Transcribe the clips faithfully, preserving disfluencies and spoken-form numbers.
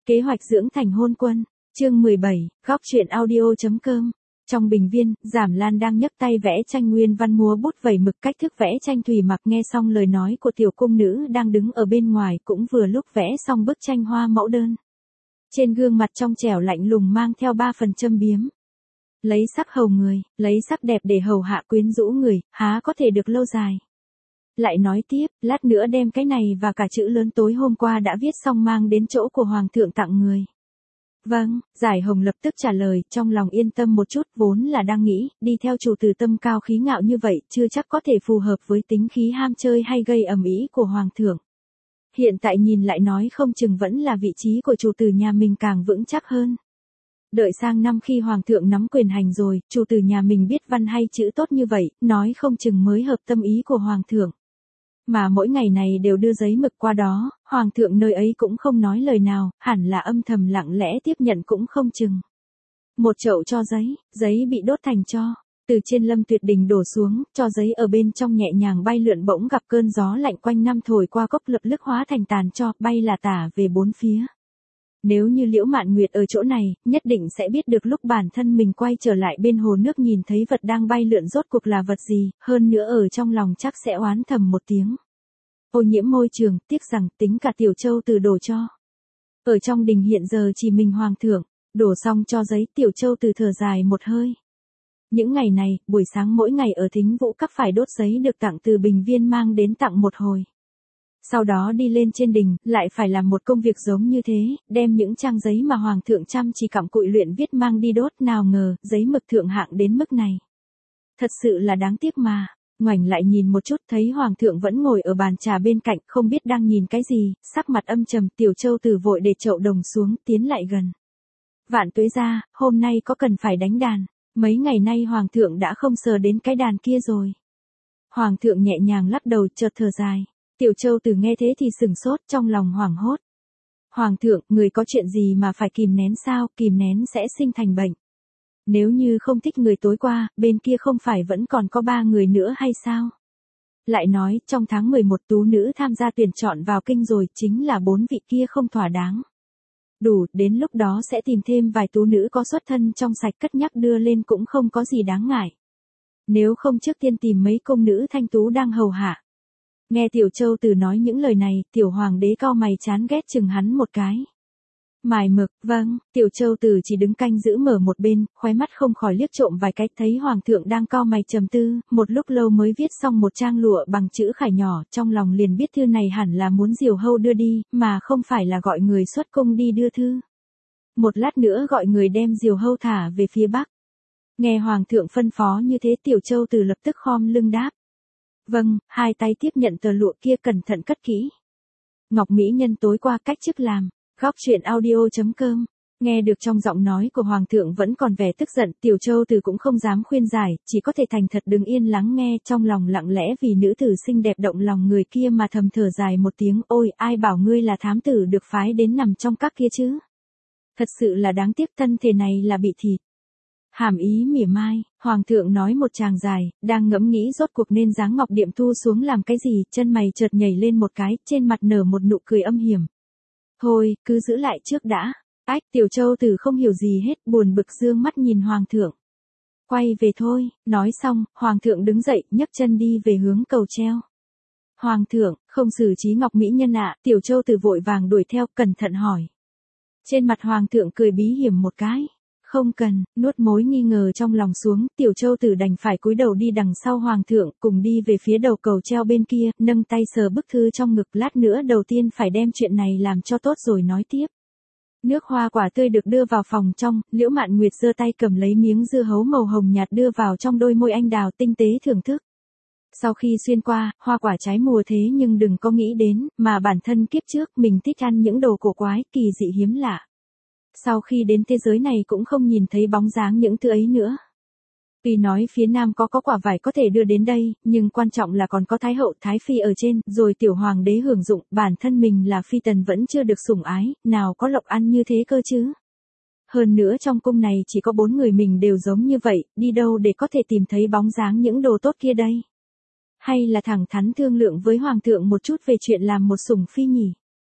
Kế hoạch dưỡng thành hôn quân, chương mười bảy, góc truyện audio.com. Trong bình viên, Giảm Lan đang nhấc tay vẽ tranh nguyên văn múa bút vẩy mực cách thức vẽ tranh Thùy Mặc nghe xong lời nói của tiểu cung nữ đang đứng ở bên ngoài cũng vừa lúc vẽ xong bức tranh hoa mẫu đơn. Trên gương mặt trong trẻo lạnh lùng mang theo ba phần châm biếm. Lấy sắc hầu người, lấy sắc đẹp để hầu hạ quyến rũ người, há có thể được lâu dài. Lại nói tiếp, lát nữa đem cái này và cả chữ lớn tối hôm qua đã viết xong mang đến chỗ của hoàng thượng tặng người. Vâng, Giải Hồng lập tức trả lời, trong lòng yên tâm một chút, vốn là đang nghĩ, đi theo chủ tử tâm cao khí ngạo như vậy, chưa chắc có thể phù hợp với tính khí ham chơi hay gây ầm ĩ của hoàng thượng. Hiện tại nhìn lại nói không chừng vẫn là vị trí của chủ tử nhà mình càng vững chắc hơn. Đợi sang năm khi hoàng thượng nắm quyền hành rồi, chủ tử nhà mình biết văn hay chữ tốt như vậy, nói không chừng mới hợp tâm ý của hoàng thượng. Mà mỗi ngày này đều đưa giấy mực qua đó, hoàng thượng nơi ấy cũng không nói lời nào, hẳn là âm thầm lặng lẽ tiếp nhận cũng không chừng. Một chậu cho giấy, giấy bị đốt thành tro, từ trên Lâm Tuyệt Đình đổ xuống, cho giấy ở bên trong nhẹ nhàng bay lượn bỗng gặp cơn gió lạnh quanh năm thổi qua cốc lập lức hóa thành tàn tro, bay là tả về bốn phía. Nếu như Liễu Mạn Nguyệt ở chỗ này, nhất định sẽ biết được lúc bản thân mình quay trở lại bên hồ nước nhìn thấy vật đang bay lượn rốt cuộc là vật gì, hơn nữa ở trong lòng chắc sẽ oán thầm một tiếng. Ô nhiễm môi trường, tiếc rằng tính cả Tiểu Châu Từ đổ cho. Ở trong đình hiện giờ chỉ mình hoàng thượng, đổ xong cho giấy Tiểu Châu Từ thở dài một hơi. Những ngày này, buổi sáng mỗi ngày ở Thính Vũ Các phải đốt giấy được tặng từ bình viên mang đến tặng một hồi. Sau đó đi lên trên đình, lại phải làm một công việc giống như thế, đem những trang giấy mà hoàng thượng chăm chỉ cặm cụi luyện viết mang đi đốt, nào ngờ, giấy mực thượng hạng đến mức này. Thật sự là đáng tiếc mà, ngoảnh lại nhìn một chút thấy hoàng thượng vẫn ngồi ở bàn trà bên cạnh, không biết đang nhìn cái gì, sắc mặt âm trầm. Tiểu Châu Từ vội để chậu đồng xuống, tiến lại gần. Vạn tuế gia, hôm nay có cần phải đánh đàn, mấy ngày nay hoàng thượng đã không sờ đến cái đàn kia rồi. Hoàng thượng nhẹ nhàng lắc đầu, chợt thở dài. Tiểu Châu Từ nghe thế thì sửng sốt, trong lòng hoảng hốt. Hoàng thượng, người có chuyện gì mà phải kìm nén sao, kìm nén sẽ sinh thành bệnh. Nếu như không thích người tối qua, bên kia không phải vẫn còn có ba người nữa hay sao? Lại nói, trong tháng mười một tú nữ tham gia tuyển chọn vào kinh rồi, chính là bốn vị kia không thỏa đáng. Đủ, đến lúc đó sẽ tìm thêm vài tú nữ có xuất thân trong sạch cất nhắc đưa lên cũng không có gì đáng ngại. Nếu không trước tiên tìm mấy công nữ thanh tú đang hầu hạ. Nghe Tiểu Châu Từ nói những lời này, tiểu hoàng đế cau mày chán ghét chừng hắn một cái. Mài mực, vâng, Tiểu Châu Từ chỉ đứng canh giữ mở một bên, khóe mắt không khỏi liếc trộm vài cái, thấy hoàng thượng đang cau mày trầm tư, một lúc lâu mới viết xong một trang lụa bằng chữ khải nhỏ, trong lòng liền biết thư này hẳn là muốn Diều Hâu đưa đi, mà không phải là gọi người xuất cung đi đưa thư. Một lát nữa gọi người đem Diều Hâu thả về phía bắc. Nghe hoàng thượng phân phó như thế, Tiểu Châu Từ lập tức khom lưng đáp. Vâng, hai tay tiếp nhận tờ lụa kia cẩn thận cất kỹ. Ngọc Mỹ Nhân tối qua cách chức làm, góc truyện audio.com. Nghe được trong giọng nói của hoàng thượng vẫn còn vẻ tức giận, Tiểu Châu Từ cũng không dám khuyên giải, chỉ có thể thành thật đứng yên lắng nghe, trong lòng lặng lẽ vì nữ tử xinh đẹp động lòng người kia mà thầm thở dài một tiếng, ôi, ai bảo ngươi là thám tử được phái đến nằm trong các kia chứ. Thật sự là đáng tiếc, thân thể này là bị thịt. Hàm ý mỉa mai, hoàng thượng nói một tràng dài, đang ngẫm nghĩ rốt cuộc nên giáng Ngọc Điệm Thu xuống làm cái gì, chân mày chợt nhảy lên một cái, trên mặt nở một nụ cười âm hiểm. Thôi, cứ giữ lại trước đã. Ách, Tiểu Châu Từ không hiểu gì hết, buồn bực dương mắt nhìn hoàng thượng. Quay về thôi, nói xong, hoàng thượng đứng dậy, nhấc chân đi về hướng cầu treo. Hoàng thượng, không xử trí Ngọc Mỹ Nhân ạ, à, Tiểu Châu Từ vội vàng đuổi theo, cẩn thận hỏi. Trên mặt hoàng thượng cười bí hiểm một cái. Không cần, nuốt mối nghi ngờ trong lòng xuống, Tiểu Châu Từ đành phải cúi đầu đi đằng sau hoàng thượng, cùng đi về phía đầu cầu treo bên kia, nâng tay sờ bức thư trong ngực, lát nữa đầu tiên phải đem chuyện này làm cho tốt rồi nói tiếp. Nước hoa quả tươi được đưa vào phòng trong, Liễu Mạn Nguyệt giơ tay cầm lấy miếng dưa hấu màu hồng nhạt đưa vào trong đôi môi anh đào, tinh tế thưởng thức. Sau khi xuyên qua, hoa quả trái mùa thế nhưng đừng có nghĩ đến, mà bản thân kiếp trước mình thích ăn những đồ cổ quái, kỳ dị hiếm lạ. Sau khi đến thế giới này cũng không nhìn thấy bóng dáng những thứ ấy nữa. Tuy nói phía Nam có có quả vải có thể đưa đến đây, nhưng quan trọng là còn có Thái hậu Thái phi ở trên, rồi tiểu hoàng đế hưởng dụng, bản thân mình là phi tần vẫn chưa được sủng ái, nào có lộc ăn như thế cơ chứ. Hơn nữa trong cung này chỉ có bốn người mình đều giống như vậy, đi đâu để có thể tìm thấy bóng dáng những đồ tốt kia đây. Hay là thẳng thắn thương lượng với hoàng thượng một chút về chuyện làm một sủng phi nhỉ.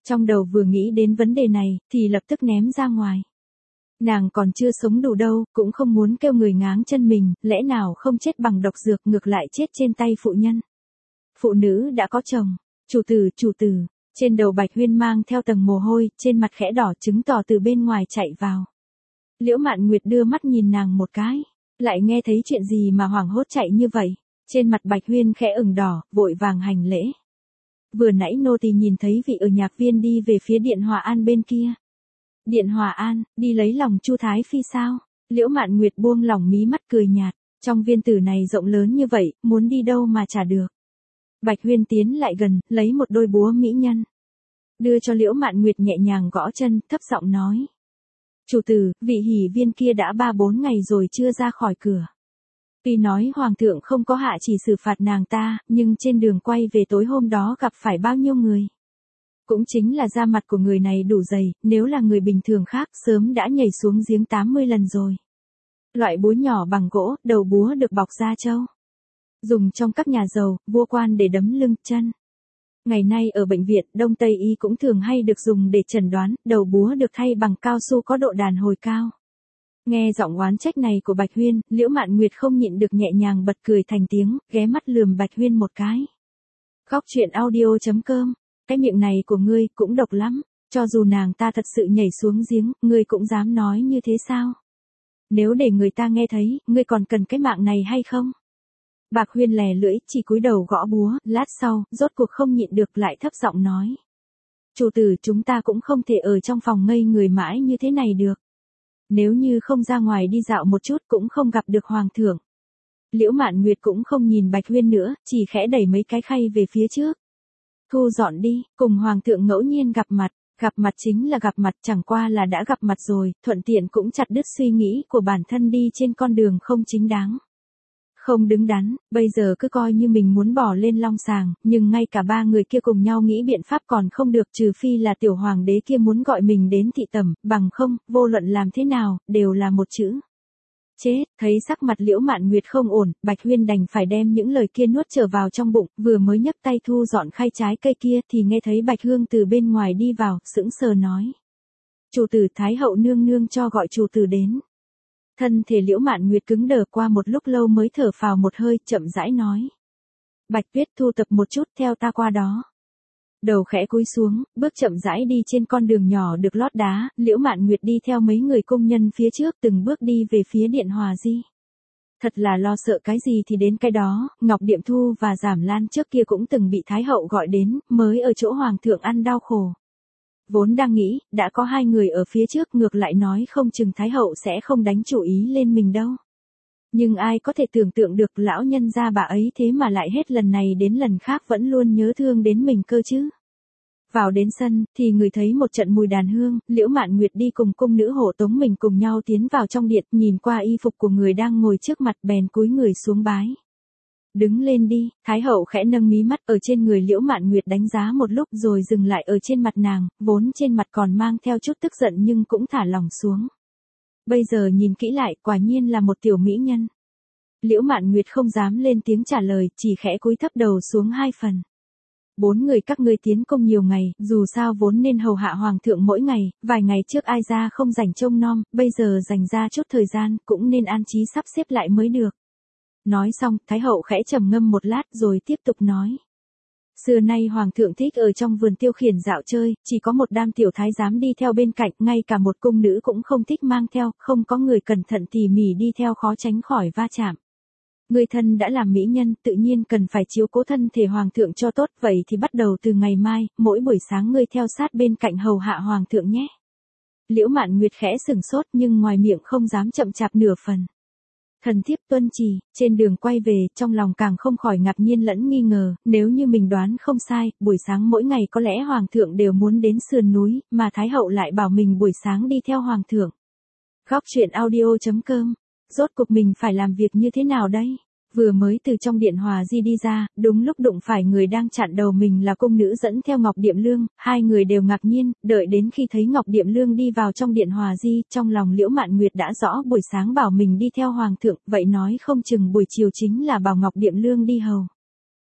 Trong đầu vừa nghĩ đến vấn đề này, thì lập tức ném ra ngoài. Nàng còn chưa sống đủ đâu, cũng không muốn kêu người ngáng chân mình, lẽ nào không chết bằng độc dược ngược lại chết trên tay phụ nhân. Phụ nữ đã có chồng, chủ tử, chủ tử, trên đầu Bạch Huyên mang theo tầng mồ hôi, trên mặt khẽ đỏ chứng tỏ từ bên ngoài chạy vào. Liễu Mạn Nguyệt đưa mắt nhìn nàng một cái, lại nghe thấy chuyện gì mà hoảng hốt chạy như vậy, trên mặt Bạch Huyên khẽ ửng đỏ, vội vàng hành lễ. Vừa nãy nô tỳ nhìn thấy vị ở nhạc viên đi về phía Điện Hòa An bên kia. Điện Hòa An, đi lấy lòng Chu Thái Phi sao? Liễu Mạn Nguyệt buông lỏng mí mắt cười nhạt, trong viên tử này rộng lớn như vậy, muốn đi đâu mà chả được. Bạch Huyên tiến lại gần, lấy một đôi búa mỹ nhân. Đưa cho Liễu Mạn Nguyệt nhẹ nhàng gõ chân, thấp giọng nói. Chủ tử, vị hỷ viên kia đã ba bốn ngày rồi chưa ra khỏi cửa. Tuy nói Hoàng thượng không có hạ chỉ xử phạt nàng ta, nhưng trên đường quay về tối hôm đó gặp phải bao nhiêu người. Cũng chính là da mặt của người này đủ dày, nếu là người bình thường khác sớm đã nhảy xuống giếng tám mươi lần rồi. Loại búa nhỏ bằng gỗ, đầu búa được bọc da trâu. Dùng trong các nhà giàu, vua quan để đấm lưng, chân. Ngày nay ở bệnh viện, Đông Tây Y cũng thường hay được dùng để chẩn đoán, đầu búa được thay bằng cao su có độ đàn hồi cao. Nghe giọng oán trách này của Bạch Huyên, Liễu Mạn Nguyệt không nhịn được nhẹ nhàng bật cười thành tiếng, ghé mắt lườm Bạch Huyên một cái. Góc truyện audio chấm com, cái miệng này của ngươi cũng độc lắm, cho dù nàng ta thật sự nhảy xuống giếng, ngươi cũng dám nói như thế sao? Nếu để người ta nghe thấy, ngươi còn cần cái mạng này hay không? Bạch Huyên lè lưỡi, chỉ cúi đầu gõ búa, lát sau, rốt cuộc không nhịn được lại thấp giọng nói. Chủ tử, chúng ta cũng không thể ở trong phòng ngây người mãi như thế này được. Nếu như không ra ngoài đi dạo một chút cũng không gặp được Hoàng thượng. Liễu Mạn Nguyệt cũng không nhìn Bạch Huyên nữa, chỉ khẽ đẩy mấy cái khay về phía trước. Thu dọn đi, cùng Hoàng thượng ngẫu nhiên gặp mặt, gặp mặt chính là gặp mặt, chẳng qua là đã gặp mặt rồi, thuận tiện cũng chặt đứt suy nghĩ của bản thân đi trên con đường không chính đáng. Không đứng đắn, bây giờ cứ coi như mình muốn bỏ lên long sàng, nhưng ngay cả ba người kia cùng nhau nghĩ biện pháp còn không được, trừ phi là tiểu hoàng đế kia muốn gọi mình đến thị tẩm, bằng không, vô luận làm thế nào, đều là một chữ. Chết, thấy sắc mặt Liễu Mạn Nguyệt không ổn, Bạch Huyên đành phải đem những lời kia nuốt trở vào trong bụng, vừa mới nhấc tay thu dọn khay trái cây kia thì nghe thấy Bạch Hương từ bên ngoài đi vào, sững sờ nói. Chủ tử, Thái hậu nương nương cho gọi chủ tử đến. Thân thể Liễu Mạn Nguyệt cứng đờ, qua một lúc lâu mới thở phào một hơi, chậm rãi nói. Bạch Tuyết, thu tập một chút, theo ta qua đó. Đầu khẽ cúi xuống, bước chậm rãi đi trên con đường nhỏ được lót đá, Liễu Mạn Nguyệt đi theo mấy người công nhân phía trước từng bước đi về phía Điện Hòa Di. Thật là lo sợ cái gì thì đến cái đó, Ngọc Điệm Thu và Giảm Lan trước kia cũng từng bị Thái hậu gọi đến, mới ở chỗ Hoàng thượng ăn đau khổ. Vốn đang nghĩ, đã có hai người ở phía trước ngược lại nói không chừng Thái hậu sẽ không đánh chủ ý lên mình đâu. Nhưng ai có thể tưởng tượng được lão nhân gia bà ấy thế mà lại hết lần này đến lần khác vẫn luôn nhớ thương đến mình cơ chứ. Vào đến sân, thì người thấy một trận mùi đàn hương, Liễu Mạn Nguyệt đi cùng cung nữ hộ tống mình cùng nhau tiến vào trong điện, nhìn qua y phục của người đang ngồi trước mặt bèn cúi người xuống bái. Đứng lên đi, Thái hậu khẽ nâng mí mắt ở trên người Liễu Mạn Nguyệt đánh giá một lúc rồi dừng lại ở trên mặt nàng, vốn trên mặt còn mang theo chút tức giận nhưng cũng thả lỏng xuống. Bây giờ nhìn kỹ lại, quả nhiên là một tiểu mỹ nhân. Liễu Mạn Nguyệt không dám lên tiếng trả lời, chỉ khẽ cúi thấp đầu xuống hai phần. Bốn người các ngươi tiến công nhiều ngày, dù sao vốn nên hầu hạ Hoàng thượng mỗi ngày, vài ngày trước ai ra không rảnh trông nom, bây giờ dành ra chút thời gian, cũng nên an trí sắp xếp lại mới được. Nói xong, Thái hậu khẽ trầm ngâm một lát rồi tiếp tục nói. Xưa nay Hoàng thượng thích ở trong vườn tiêu khiển dạo chơi, chỉ có một đám tiểu thái giám đi theo bên cạnh, ngay cả một cung nữ cũng không thích mang theo, không có người cẩn thận tỉ mỉ đi theo khó tránh khỏi va chạm. Người thân đã làm mỹ nhân, tự nhiên cần phải chiếu cố thân thể Hoàng thượng cho tốt, vậy thì bắt đầu từ ngày mai, mỗi buổi sáng ngươi theo sát bên cạnh hầu hạ Hoàng thượng nhé. Liễu Mạn Nguyệt khẽ sừng sốt nhưng ngoài miệng không dám chậm chạp nửa phần. Thần thiếp tuân chỉ, trên đường quay về, trong lòng càng không khỏi ngạc nhiên lẫn nghi ngờ, nếu như mình đoán không sai, buổi sáng mỗi ngày có lẽ Hoàng thượng đều muốn đến sườn núi, mà Thái hậu lại bảo mình buổi sáng đi theo Hoàng thượng. Góc truyện audio chấm com, rốt cuộc mình phải làm việc như thế nào đây? Vừa mới từ trong Điện Hòa Di đi ra, đúng lúc đụng phải người đang chặn đầu mình là cung nữ dẫn theo Ngọc Điệm Lương, hai người đều ngạc nhiên, đợi đến khi thấy Ngọc Điệm Lương đi vào trong Điện Hòa Di, trong lòng Liễu Mạn Nguyệt đã rõ buổi sáng bảo mình đi theo Hoàng thượng, vậy nói không chừng buổi chiều chính là bảo Ngọc Điệm Lương đi hầu.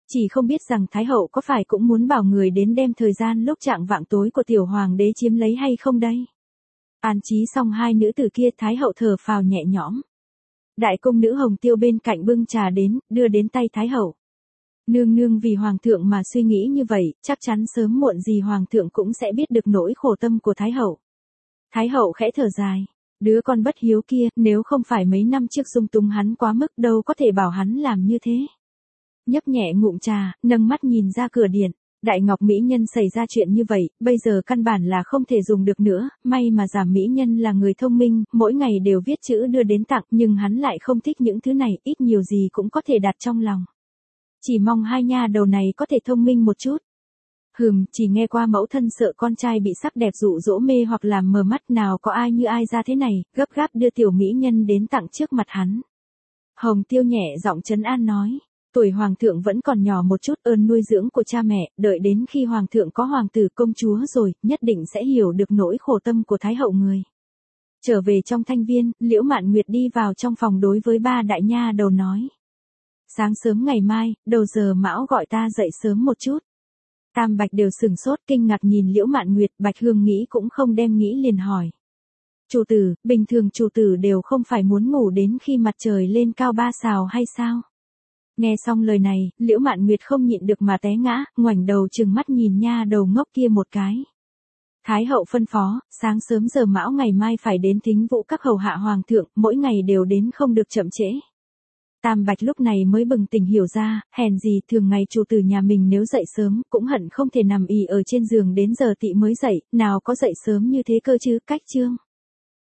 Chỉ không biết rằng Thái hậu có phải cũng muốn bảo người đến đem thời gian lúc chạng vạng tối của tiểu hoàng đế chiếm lấy hay không đây? An trí xong hai nữ tử kia, Thái hậu thở phào nhẹ nhõm. Đại cung nữ Hồng Tiêu bên cạnh bưng trà đến, đưa đến tay Thái hậu. Nương nương vì hoàng thượng mà suy nghĩ như vậy, chắc chắn sớm muộn gì hoàng thượng cũng sẽ biết được nỗi khổ tâm của Thái hậu. Thái hậu khẽ thở dài. Đứa con bất hiếu kia, nếu không phải mấy năm trước dung túng hắn quá mức, đâu có thể bảo hắn làm như thế. Nhấp nhẹ ngụm trà, nâng mắt nhìn ra cửa điện. Đại Ngọc mỹ nhân xảy ra chuyện như vậy, bây giờ căn bản là không thể dùng được nữa, may mà Giảm mỹ nhân là người thông minh, mỗi ngày đều viết chữ đưa đến tặng, nhưng hắn lại không thích những thứ này, ít nhiều gì cũng có thể đặt trong lòng. Chỉ mong hai nha đầu này có thể thông minh một chút. Hừm, chỉ nghe qua mẫu thân sợ con trai bị sắc đẹp dụ dỗ mê hoặc làm mờ mắt, nào có ai như ai ra thế này, gấp gáp đưa tiểu mỹ nhân đến tặng trước mặt hắn. Hồng Tiêu nhẹ giọng trấn an nói. Tuổi hoàng thượng vẫn còn nhỏ một chút, ơn nuôi dưỡng của cha mẹ, đợi đến khi hoàng thượng có hoàng tử công chúa rồi, nhất định sẽ hiểu được nỗi khổ tâm của Thái hậu người. Trở về trong thanh viên, Liễu Mạn Nguyệt đi vào trong phòng đối với ba đại nha đầu nói. Sáng sớm ngày mai, đầu giờ mão gọi ta dậy sớm một chút. Tam Bạch đều sửng sốt kinh ngạc nhìn Liễu Mạn Nguyệt, Bạch Hương nghĩ cũng không đem nghĩ liền hỏi. Chủ tử, bình thường chủ tử đều không phải muốn ngủ đến khi mặt trời lên cao ba sào hay sao? Nghe xong lời này, Liễu Mạn Nguyệt không nhịn được mà té ngã, ngoảnh đầu trừng mắt nhìn nha đầu ngốc kia một cái. Thái hậu phân phó, sáng sớm giờ mão ngày mai phải đến thính vũ các hầu hạ hoàng thượng, mỗi ngày đều đến không được chậm trễ. Tam Bạch lúc này mới bừng tỉnh hiểu ra, hèn gì thường ngày chủ tử nhà mình nếu dậy sớm, cũng hận không thể nằm ì ở trên giường đến giờ tị mới dậy, nào có dậy sớm như thế cơ chứ, cách chương.